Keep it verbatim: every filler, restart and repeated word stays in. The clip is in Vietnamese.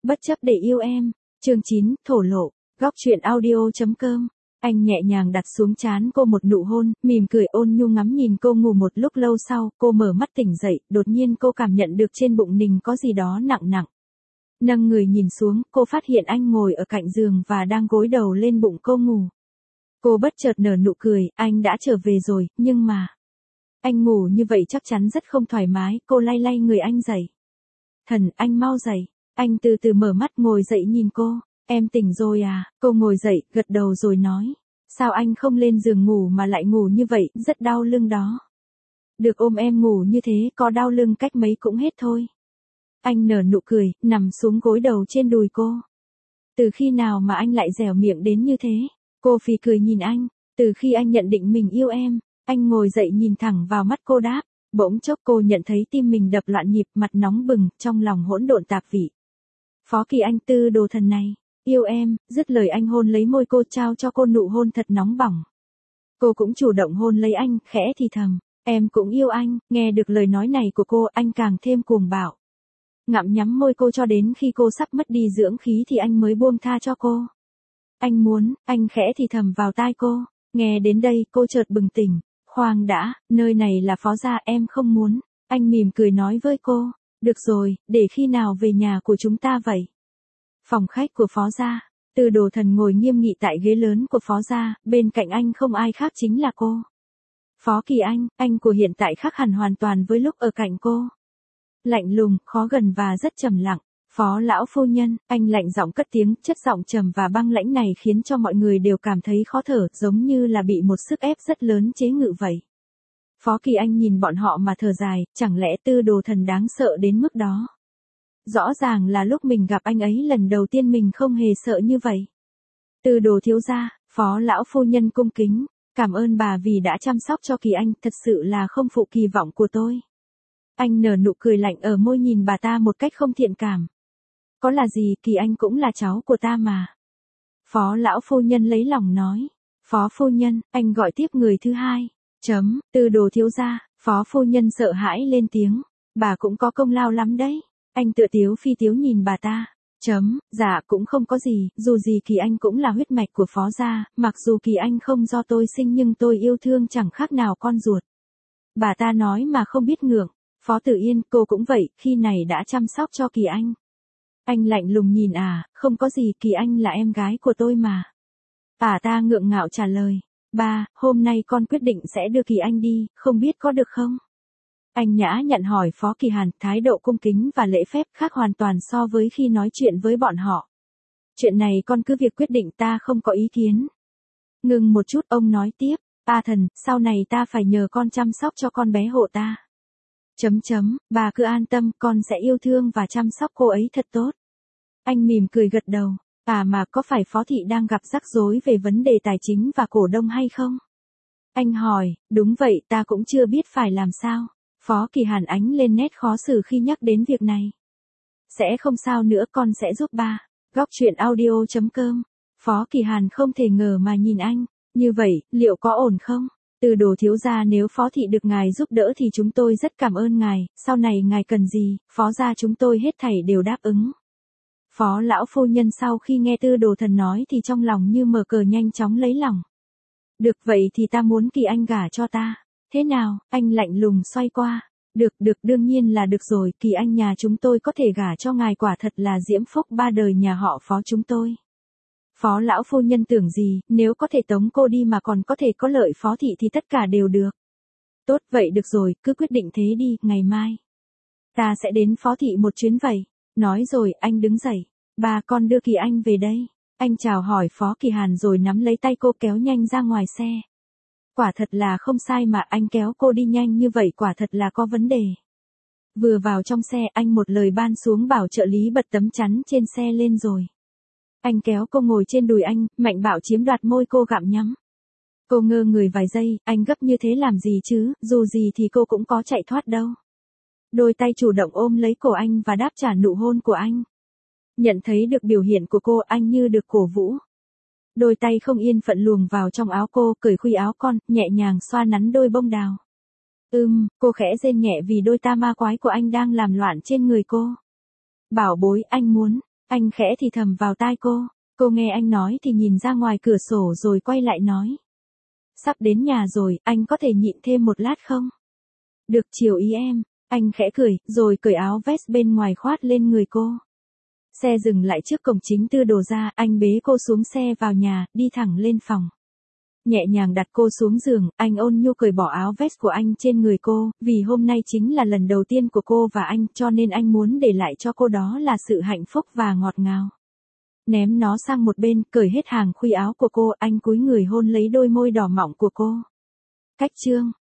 Bất chấp để yêu em. Chương chín, thổ lộ. Góc truyện audio chấm com. Anh nhẹ nhàng đặt xuống trán cô một nụ hôn, mỉm cười ôn nhu ngắm nhìn cô ngủ. Một lúc lâu sau, cô mở mắt tỉnh dậy, đột nhiên cô cảm nhận được trên bụng mình có gì đó nặng nặng. Nâng người nhìn xuống, cô phát hiện anh ngồi ở cạnh giường và đang gối đầu lên bụng cô ngủ. Cô bất chợt nở nụ cười, anh đã trở về rồi, nhưng mà... Anh ngủ như vậy chắc chắn rất không thoải mái, cô lay lay người anh dậy. Thần, anh mau dậy. Anh từ từ mở mắt ngồi dậy nhìn cô. Em tỉnh rồi à? Cô ngồi dậy, gật đầu rồi nói. Sao anh không lên giường ngủ mà lại ngủ như vậy, rất đau lưng đó. Được ôm em ngủ như thế, có đau lưng cách mấy cũng hết thôi. Anh nở nụ cười, nằm xuống gối đầu trên đùi cô. Từ khi nào mà anh lại dẻo miệng đến như thế? Cô phì cười nhìn anh. Từ khi anh nhận định mình yêu em. Anh ngồi dậy nhìn thẳng vào mắt cô đáp. Bỗng chốc cô nhận thấy tim mình đập loạn nhịp, mặt nóng bừng, trong lòng hỗn độn tạp vị. Phó Kỳ Anh, Tư đồ thần này, yêu em. Dứt lời anh hôn lấy môi cô, trao cho cô nụ hôn thật nóng bỏng. Cô cũng chủ động hôn lấy anh, khẽ thì thầm. Em cũng yêu anh. Nghe được lời nói này của cô, anh càng thêm cuồng bạo. Ngậm nhắm môi cô cho đến khi cô sắp mất đi dưỡng khí thì anh mới buông tha cho cô. Anh muốn, anh khẽ thì thầm vào tai cô. Nghe đến đây, cô chợt bừng tỉnh. Khoan đã, nơi này là Phó gia, em không muốn. Anh mỉm cười nói với cô. Được rồi, để khi nào về nhà của chúng ta vậy? Phòng khách của Phó gia. Tư đồ thần ngồi nghiêm nghị tại ghế lớn của Phó gia, bên cạnh anh không ai khác chính là cô. Phó Kỳ Anh, anh của hiện tại khác hẳn hoàn toàn với lúc ở cạnh cô. Lạnh lùng, khó gần và rất trầm lặng. Phó lão phu nhân, anh lạnh giọng cất tiếng, chất giọng trầm và băng lãnh này khiến cho mọi người đều cảm thấy khó thở, giống như là bị một sức ép rất lớn chế ngự vậy. Phó Kỳ Anh nhìn bọn họ mà thở dài, chẳng lẽ Tư đồ thần đáng sợ đến mức đó? Rõ ràng là lúc mình gặp anh ấy lần đầu tiên mình không hề sợ như vậy. Tư đồ thiếu gia, Phó lão phu nhân cung kính, cảm ơn bà vì đã chăm sóc cho Kỳ Anh, thật sự là không phụ kỳ vọng của tôi. Anh nở nụ cười lạnh ở môi nhìn bà ta một cách không thiện cảm. Có là gì, Kỳ Anh cũng là cháu của ta mà. Phó lão phu nhân lấy lòng nói. Phó phu nhân, anh gọi tiếp người thứ hai. Chấm, Tư đồ thiếu gia. Phó phu nhân sợ hãi lên tiếng. Bà cũng có công lao lắm đấy. Anh tựa tiếu phi tiếu nhìn bà ta. Chấm, dạ cũng không có gì, dù gì Kỳ Anh cũng là huyết mạch của Phó gia, mặc dù Kỳ Anh không do tôi sinh nhưng tôi yêu thương chẳng khác nào con ruột. Bà ta nói mà không biết ngượng. Phó Tử Yên, cô cũng vậy, khi này đã chăm sóc cho Kỳ Anh. Anh lạnh lùng nhìn à, không có gì, Kỳ Anh là em gái của tôi mà. À ta ngượng ngạo trả lời. Ba, hôm nay con quyết định sẽ đưa Kỳ Anh đi, không biết có được không? Anh nhã nhặn hỏi Phó Kỳ Hàn, thái độ cung kính và lễ phép khác hoàn toàn so với khi nói chuyện với bọn họ. Chuyện này con cứ việc quyết định, ta không có ý kiến. Ngừng một chút ông nói tiếp, A thần, sau này ta phải nhờ con chăm sóc cho con bé hộ ta. Chấm chấm, bà cứ an tâm, con sẽ yêu thương và chăm sóc cô ấy thật tốt. Anh mỉm cười gật đầu. À mà có phải Phó thị đang gặp rắc rối về vấn đề tài chính và cổ đông hay không? Anh hỏi, đúng vậy, ta cũng chưa biết phải làm sao. Phó Kỳ Hàn ánh lên nét khó xử khi nhắc đến việc này. Sẽ không sao nữa, con sẽ giúp ba. Góc truyện audio chấm com. Phó Kỳ Hàn không thể ngờ mà nhìn anh. Như vậy, liệu có ổn không? Tư đồ thiếu gia, nếu Phó thị được ngài giúp đỡ thì chúng tôi rất cảm ơn ngài, sau này ngài cần gì, Phó gia chúng tôi hết thảy đều đáp ứng. Phó lão phu nhân sau khi nghe Tư đồ thần nói thì trong lòng như mở cờ nhanh chóng lấy lòng. Được vậy thì ta muốn Kỳ Anh gả cho ta. Thế nào, anh lạnh lùng xoay qua. Được, được, đương nhiên là được rồi, Kỳ Anh nhà chúng tôi có thể gả cho ngài, quả thật là diễm phúc ba đời nhà họ Phó chúng tôi. Phó lão phu nhân tưởng gì, nếu có thể tống cô đi mà còn có thể có lợi Phó thị thì tất cả đều được. Tốt, vậy được rồi, cứ quyết định thế đi, ngày mai. Ta sẽ đến Phó thị một chuyến vậy. Nói rồi, anh đứng dậy. Ba, con đưa Kỳ Anh về đây. Anh chào hỏi Phó Kỳ Hàn rồi nắm lấy tay cô kéo nhanh ra ngoài xe. Quả thật là không sai mà anh kéo cô đi nhanh như vậy, quả thật là có vấn đề. Vừa vào trong xe, anh một lời ban xuống bảo trợ lý bật tấm chắn trên xe lên rồi. Anh kéo cô ngồi trên đùi anh, mạnh bạo chiếm đoạt môi cô gặm nhắm. Cô ngơ người vài giây, anh gấp như thế làm gì chứ, dù gì thì cô cũng có chạy thoát đâu. Đôi tay chủ động ôm lấy cổ anh và đáp trả nụ hôn của anh. Nhận thấy được biểu hiện của cô, anh như được cổ vũ. Đôi tay không yên phận luồn vào trong áo cô, cởi khuy áo con, nhẹ nhàng xoa nắn đôi bông đào. Ừm, cô khẽ rên nhẹ vì đôi ta ma quái của anh đang làm loạn trên người cô. Bảo bối, anh muốn. Anh khẽ thì thầm vào tai cô. Cô nghe anh nói thì nhìn ra ngoài cửa sổ rồi quay lại nói. Sắp đến nhà rồi, anh có thể nhịn thêm một lát không? Được, chiều ý em. Anh khẽ cười, rồi cởi áo vest bên ngoài khoát lên người cô. Xe dừng lại trước cổng chính Tư Đồ gia, anh bế cô xuống xe vào nhà, đi thẳng lên phòng. Nhẹ nhàng đặt cô xuống giường, anh ôn nhu cởi bỏ áo vest của anh trên người cô, vì hôm nay chính là lần đầu tiên của cô và anh, cho nên anh muốn để lại cho cô đó là sự hạnh phúc và ngọt ngào. Ném nó sang một bên, cởi hết hàng khuy áo của cô, anh cúi người hôn lấy đôi môi đỏ mọng của cô. Cách chương